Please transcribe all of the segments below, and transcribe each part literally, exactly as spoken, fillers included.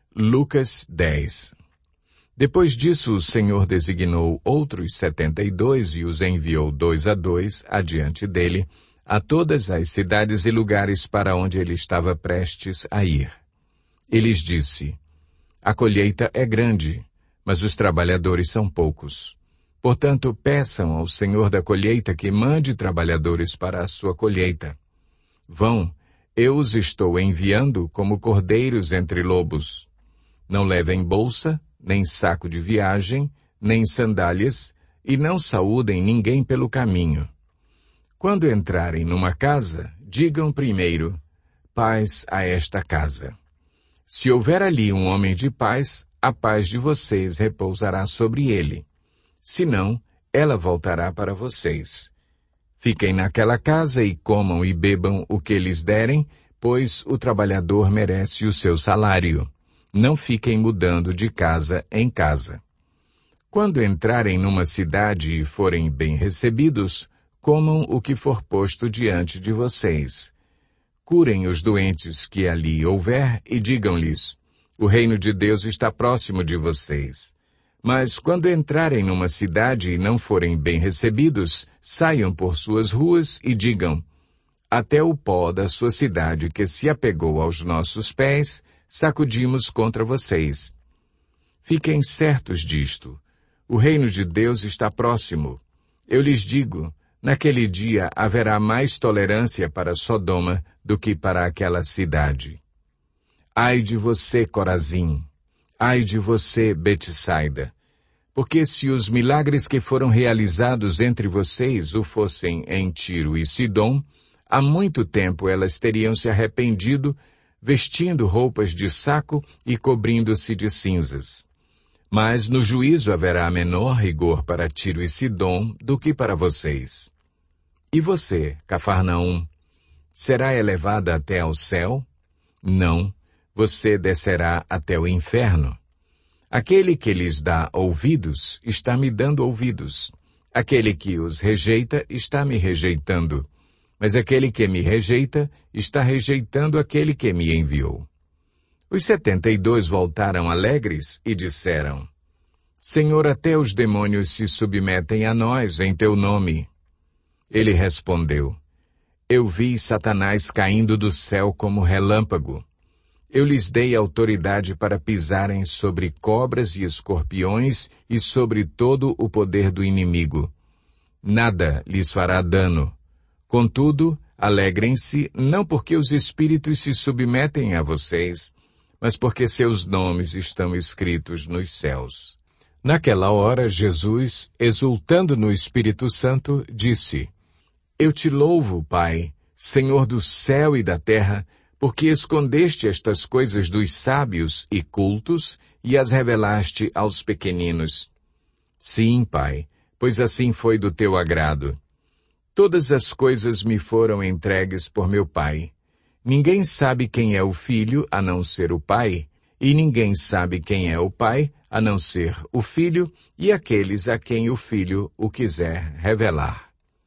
Lucas dez. Depois disso, o Senhor designou outros setenta e dois e os enviou dois a dois adiante dele, a todas as cidades e lugares para onde ele estava prestes a ir. Ele lhes disse: a colheita é grande, mas os trabalhadores são poucos. Portanto, peçam ao Senhor da colheita que mande trabalhadores para a sua colheita. Vão, eu os estou enviando como cordeiros entre lobos. Não levem bolsa, nem saco de viagem, nem sandálias, e não saúdem ninguém pelo caminho. Quando entrarem numa casa, digam primeiro: paz a esta casa. Se houver ali um homem de paz, a paz de vocês repousará sobre ele. Se não, ela voltará para vocês. Fiquem naquela casa e comam e bebam o que lhes derem, pois o trabalhador merece o seu salário. Não fiquem mudando de casa em casa. Quando entrarem numa cidade e forem bem recebidos, comam o que for posto diante de vocês. Curem os doentes que ali houver e digam-lhes: o reino de Deus está próximo de vocês. Mas quando entrarem numa cidade e não forem bem recebidos, saiam por suas ruas e digam: até o pó da sua cidade que se apegou aos nossos pés, sacudimos contra vocês. Fiquem certos disto: o reino de Deus está próximo. Eu lhes digo, naquele dia haverá mais tolerância para Sodoma do que para aquela cidade. Ai de você, Corazim! Ai de você, Betsaida! Porque se os milagres que foram realizados entre vocês o fossem em Tiro e Sidom, há muito tempo elas teriam se arrependido, vestindo roupas de saco e cobrindo-se de cinzas. Mas no juízo haverá menor rigor para Tiro e Sidom do que para vocês. E você, Cafarnaum, será elevada até ao céu? Não, você descerá até o inferno. Aquele que lhes dá ouvidos, está me dando ouvidos. Aquele que os rejeita, está me rejeitando. Mas aquele que me rejeita, está rejeitando aquele que me enviou. Os setenta e dois voltaram alegres e disseram: Senhor, até os demônios se submetem a nós em teu nome. Ele respondeu: Eu vi Satanás caindo do céu como relâmpago. Eu lhes dei autoridade para pisarem sobre cobras e escorpiões e sobre todo o poder do inimigo. Nada lhes fará dano. Contudo, alegrem-se, não porque os espíritos se submetem a vocês, mas porque seus nomes estão escritos nos céus. Naquela hora, Jesus, exultando no Espírito Santo, disse: Eu te louvo, Pai, Senhor do céu e da terra, porque escondeste estas coisas dos sábios e cultos e as revelaste aos pequeninos. Sim, Pai, pois assim foi do teu agrado. Todas as coisas me foram entregues por meu Pai. Ninguém sabe quem é o Filho a não ser o Pai, e ninguém sabe quem é o Pai a não ser o Filho e aqueles a quem o Filho o quiser revelar.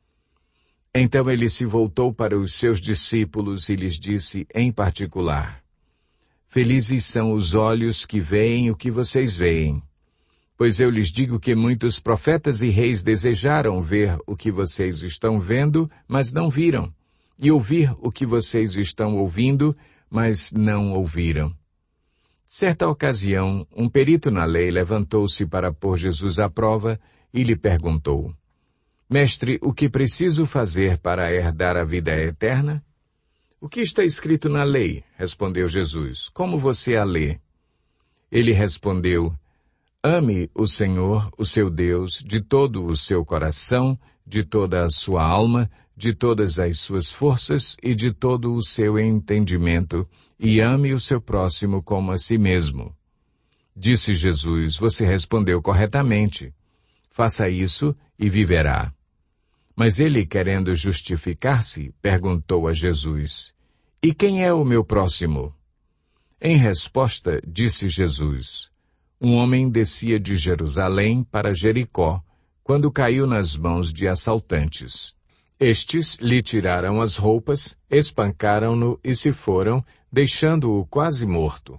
Então ele se voltou para os seus discípulos e lhes disse em particular: Felizes são os olhos que veem o que vocês veem. Pois eu lhes digo que muitos profetas e reis desejaram ver o que vocês estão vendo, mas não viram, e ouvir o que vocês estão ouvindo, mas não ouviram. Certa ocasião, um perito na lei levantou-se para pôr Jesus à prova e lhe perguntou: Mestre, o que preciso fazer para herdar a vida eterna? O que está escrito na lei? Respondeu Jesus. Como você a lê? Ele respondeu: Ame o Senhor, o seu Deus, de todo o seu coração, de toda a sua alma, de todas as suas forças e de todo o seu entendimento, e ame o seu próximo como a si mesmo. Disse Jesus: Você respondeu corretamente. Faça isso e viverá. Mas ele, querendo justificar-se, perguntou a Jesus: E quem é o meu próximo? Em resposta, disse Jesus: Um homem descia de Jerusalém para Jericó, quando caiu nas mãos de assaltantes. Estes lhe tiraram as roupas, espancaram-no e se foram, deixando-o quase morto.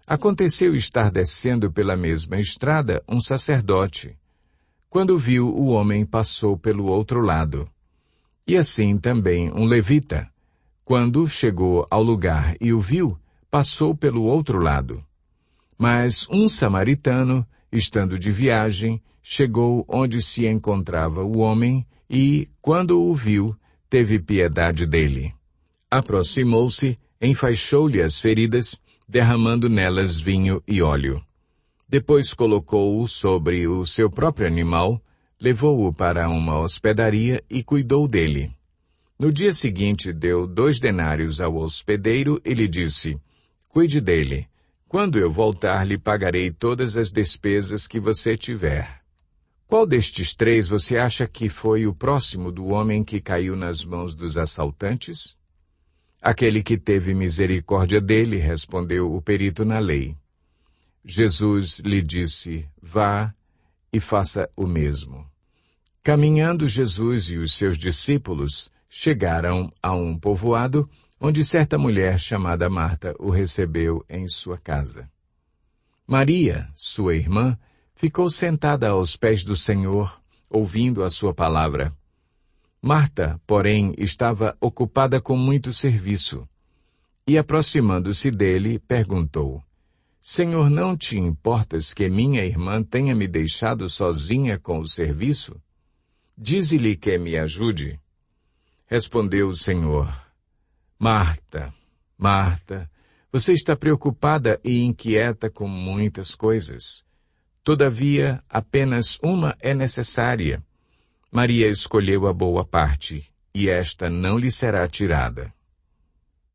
Aconteceu estar descendo pela mesma estrada um sacerdote. Quando viu, o homem passou pelo outro lado. E assim também um levita. Quando chegou ao lugar e o viu, passou pelo outro lado. Mas um samaritano, estando de viagem, chegou onde se encontrava o homem e, quando o viu, teve piedade dele. Aproximou-se, enfaixou-lhe as feridas, derramando nelas vinho e óleo. Depois colocou-o sobre o seu próprio animal, levou-o para uma hospedaria e cuidou dele. No dia seguinte deu dois denários ao hospedeiro e lhe disse, cuide dele. Quando eu voltar, lhe pagarei todas as despesas que você tiver. Qual destes três você acha que foi o próximo do homem que caiu nas mãos dos assaltantes? Aquele que teve misericórdia dele, respondeu o perito na lei. Jesus lhe disse, vá e faça o mesmo. Caminhando Jesus e os seus discípulos chegaram a um povoado onde certa mulher chamada Marta o recebeu em sua casa. Maria, sua irmã, ficou sentada aos pés do Senhor, ouvindo a sua palavra. Marta, porém, estava ocupada com muito serviço. E aproximando-se dele, perguntou, Senhor, não te importas que minha irmã tenha me deixado sozinha com o serviço? Dize-lhe que me ajude. Respondeu o Senhor, Marta, Marta, você está preocupada e inquieta com muitas coisas. Todavia, apenas uma é necessária. Maria escolheu a boa parte, e esta não lhe será tirada.